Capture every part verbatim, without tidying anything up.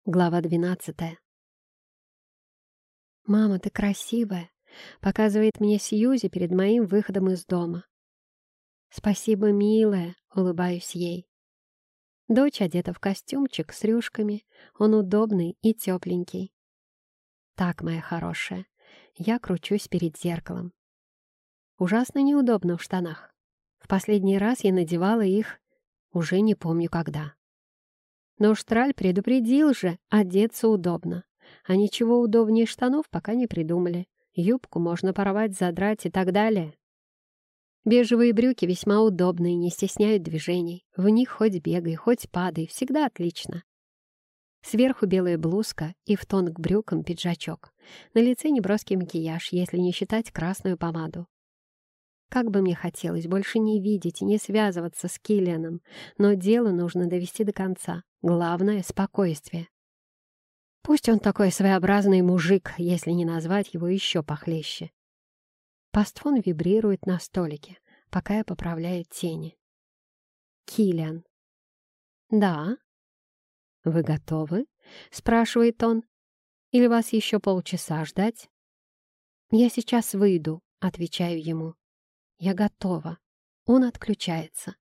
Глава двенадцатая. «Мама, ты красивая!» — показывает мне Сьюзи перед моим выходом из дома. «Спасибо, милая!» — улыбаюсь ей. Дочь одета в костюмчик с рюшками, он удобный и тепленький. Так, моя хорошая, я кручусь перед зеркалом. Ужасно неудобно в штанах. В последний раз я надевала их уже не помню когда. Но Штраль предупредил же, одеться удобно. А ничего удобнее штанов пока не придумали. Юбку можно порвать, задрать и так далее. Бежевые брюки весьма удобные, не стесняют движений. В них хоть бегай, хоть падай, всегда отлично. Сверху белая блузка и в тон к брюкам пиджачок. На лице неброский макияж, если не считать красную помаду. Как бы мне хотелось больше не видеть и не связываться с Киллианом, но дело нужно довести до конца. Главное — спокойствие. Пусть он такой своеобразный мужик, если не назвать его еще похлеще. Пастфон вибрирует на столике, пока я поправляю тени. Киллиан. «Да». «Вы готовы?» — спрашивает он. «Или вас еще полчаса ждать?» «Я сейчас выйду», — отвечаю ему. «Я готова». Он отключается.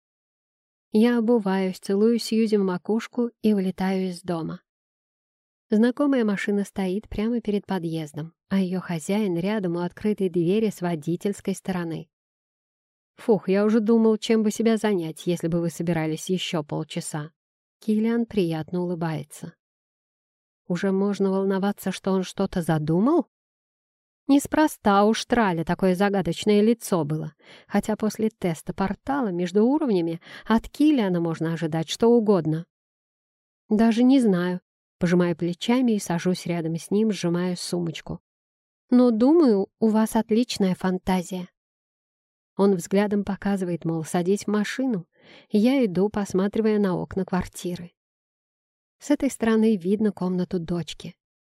Я обуваюсь, целую Сьюзи в макушку и вылетаю из дома. Знакомая машина стоит прямо перед подъездом, а ее хозяин рядом у открытой двери с водительской стороны. «Фух, я уже думал, чем бы себя занять, если бы вы собирались еще полчаса». Киллиан приятно улыбается. «Уже можно волноваться, что он что-то задумал?» Неспроста у Штраля такое загадочное лицо было, хотя после теста портала между уровнями от Киллиана можно ожидать что угодно. «Даже не знаю», — пожимаю плечами и сажусь рядом с ним, сжимая сумочку. «Но, думаю, у вас отличная фантазия». Он взглядом показывает, мол, садись в машину, и я иду, посматривая на окна квартиры. С этой стороны видно комнату дочки.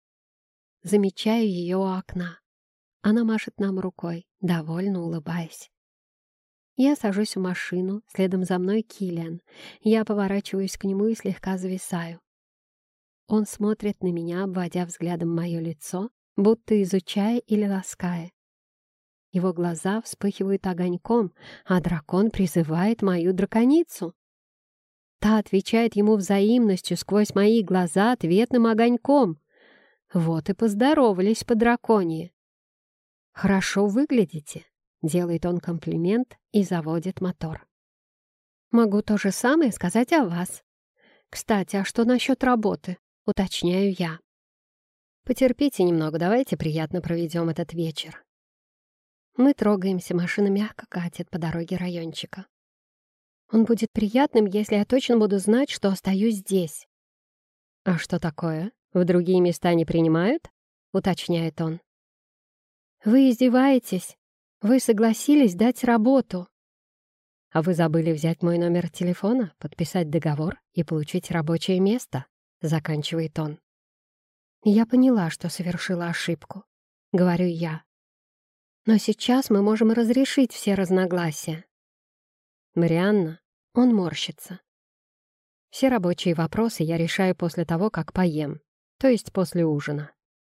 Замечаю ее у окна. Она машет нам рукой, довольно улыбаясь. Я сажусь в машину, следом за мной Киллиан. Я поворачиваюсь к нему и слегка зависаю. Он смотрит на меня, обводя взглядом мое лицо, будто изучая или лаская. Его глаза вспыхивают огоньком, а дракон призывает мою драконицу. Та отвечает ему взаимностью сквозь мои глаза ответным огоньком. Вот и поздоровались по-драконье. «Хорошо выглядите», — делает он комплимент и заводит мотор. «Могу то же самое сказать о вас. Кстати, а что насчет работы?» — уточняю я. «Потерпите немного, давайте приятно проведем этот вечер». Мы трогаемся, машина мягко катит по дороге райончика. «Он будет приятным, если я точно буду знать, что остаюсь здесь». «А что такое? В другие места не принимают?» — уточняет он. «Вы издеваетесь? Вы согласились дать работу». «А вы забыли взять мой номер телефона, подписать договор и получить рабочее место?» — заканчивает он. «Я поняла, что совершила ошибку», — говорю я. «Но сейчас мы можем разрешить все разногласия». «Марианна?» — он морщится. «Все рабочие вопросы я решаю после того, как поем, то есть после ужина».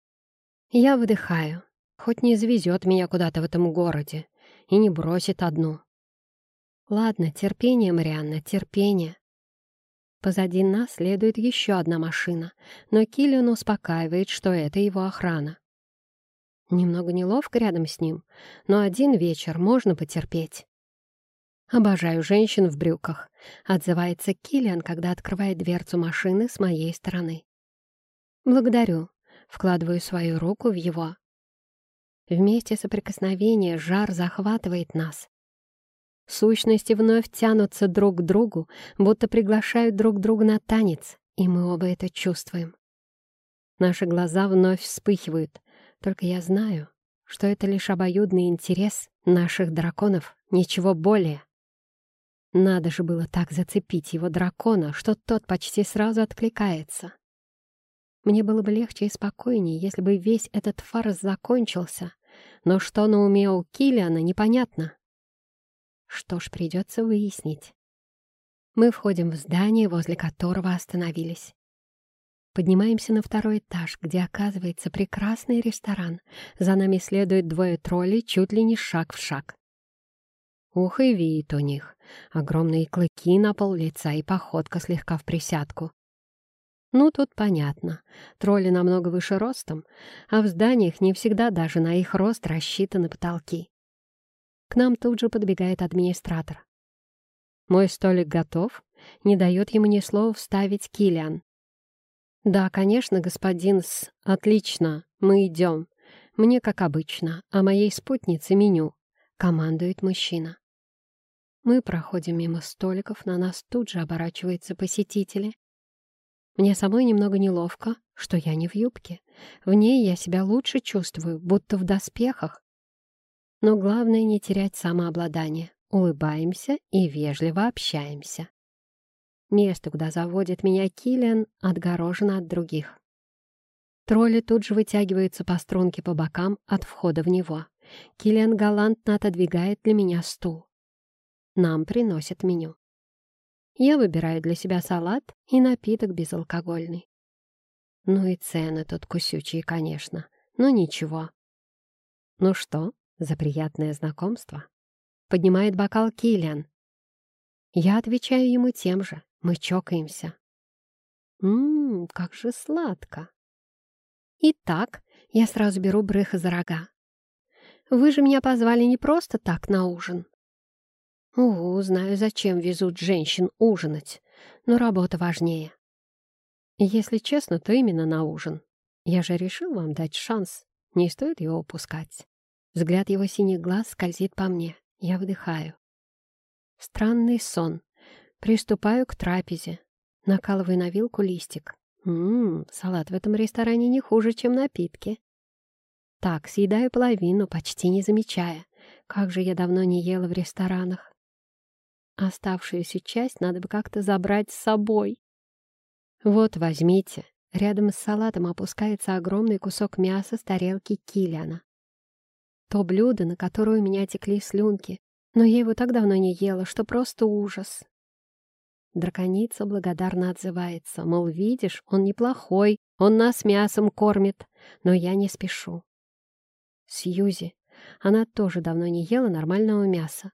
Я выдыхаю. Хоть не завезет меня куда-то в этом городе и не бросит одну. Ладно, терпение, Марианна, терпение. Позади нас следует еще одна машина, но Киллиан успокаивает, что это его охрана. Немного неловко рядом с ним, но один вечер можно потерпеть. «Обожаю женщин в брюках», — отзывается Киллиан, когда открывает дверцу машины с моей стороны. «Благодарю», — вкладываю свою руку в его. Вместе соприкосновения жар захватывает нас. Сущности вновь тянутся друг к другу, будто приглашают друг друга на танец, и мы оба это чувствуем. Наши глаза вновь вспыхивают, только я знаю, что это лишь обоюдный интерес наших драконов, ничего более. Надо же было так зацепить его дракона, что тот почти сразу откликается. Мне было бы легче и спокойнее, если бы весь этот фарс закончился, но что на уме у Киллиана, непонятно. Что ж, придется выяснить. Мы входим в здание, возле которого остановились. Поднимаемся на второй этаж, где оказывается прекрасный ресторан. За нами следует двое троллей, чуть ли не шаг в шаг. Ух, и вид у них. Огромные клыки на пол лица и походка слегка в присядку. Ну, тут понятно. Тролли намного выше ростом, а в зданиях не всегда даже на их рост рассчитаны потолки. К нам тут же подбегает администратор. «Мой столик готов?» — не дает ему ни слова вставить Киллиан. «Да, конечно, господин С. Отлично, мы идем. Мне как обычно, а моей спутнице меню», — командует мужчина. Мы проходим мимо столиков, на нас тут же оборачиваются посетители. Мне самой немного неловко, что я не в юбке. В ней я себя лучше чувствую, будто в доспехах. Но главное не терять самообладание. Улыбаемся и вежливо общаемся. Место, куда заводит меня Киллиан, отгорожено от других. Тролли тут же вытягиваются по струнке по бокам от входа в него. Киллиан галантно отодвигает для меня стул. Нам приносят меню. Я выбираю для себя салат и напиток безалкогольный. Ну и цены тут кусючие, конечно, но ничего. Ну что, за приятное знакомство? Поднимает бокал Киллиан. Я отвечаю ему тем же. Мы чокаемся. Ммм, как же сладко. Итак, я сразу беру Брыха за рога. Вы же меня позвали не просто так на ужин. Угу, знаю, зачем везут женщин ужинать, но работа важнее. Если честно, то именно на ужин. Я же решил вам дать шанс, не стоит его упускать. Взгляд его синих глаз скользит по мне. Я вдыхаю. Странный сон. Приступаю к трапезе. Накалываю на вилку листик. Ммм, салат в этом ресторане не хуже, чем напитки. Так, съедаю половину, почти не замечая. Как же я давно не ела в ресторанах. Оставшуюся часть надо бы как-то забрать с собой. Вот, возьмите. Рядом с салатом опускается огромный кусок мяса с тарелки Киллиана. То блюдо, на которое у меня текли слюнки, но я его так давно не ела, что просто ужас. Драконица благодарно отзывается, мол, видишь, он неплохой, он нас мясом кормит, но я не спешу. Сьюзи, она тоже давно не ела нормального мяса.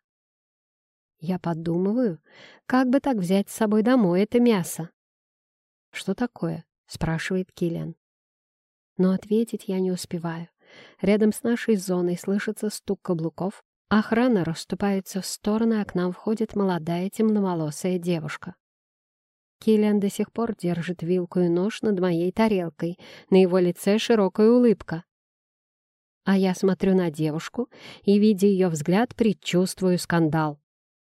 Я подумываю, как бы так взять с собой домой это мясо. «Что такое?» — спрашивает Киллиан. Но ответить я не успеваю. Рядом с нашей зоной слышится стук каблуков, охрана расступается в стороны, а к нам входит молодая темноволосая девушка. Киллиан до сих пор держит вилку и нож над моей тарелкой, на его лице широкая улыбка. А я смотрю на девушку и, видя ее взгляд, предчувствую скандал.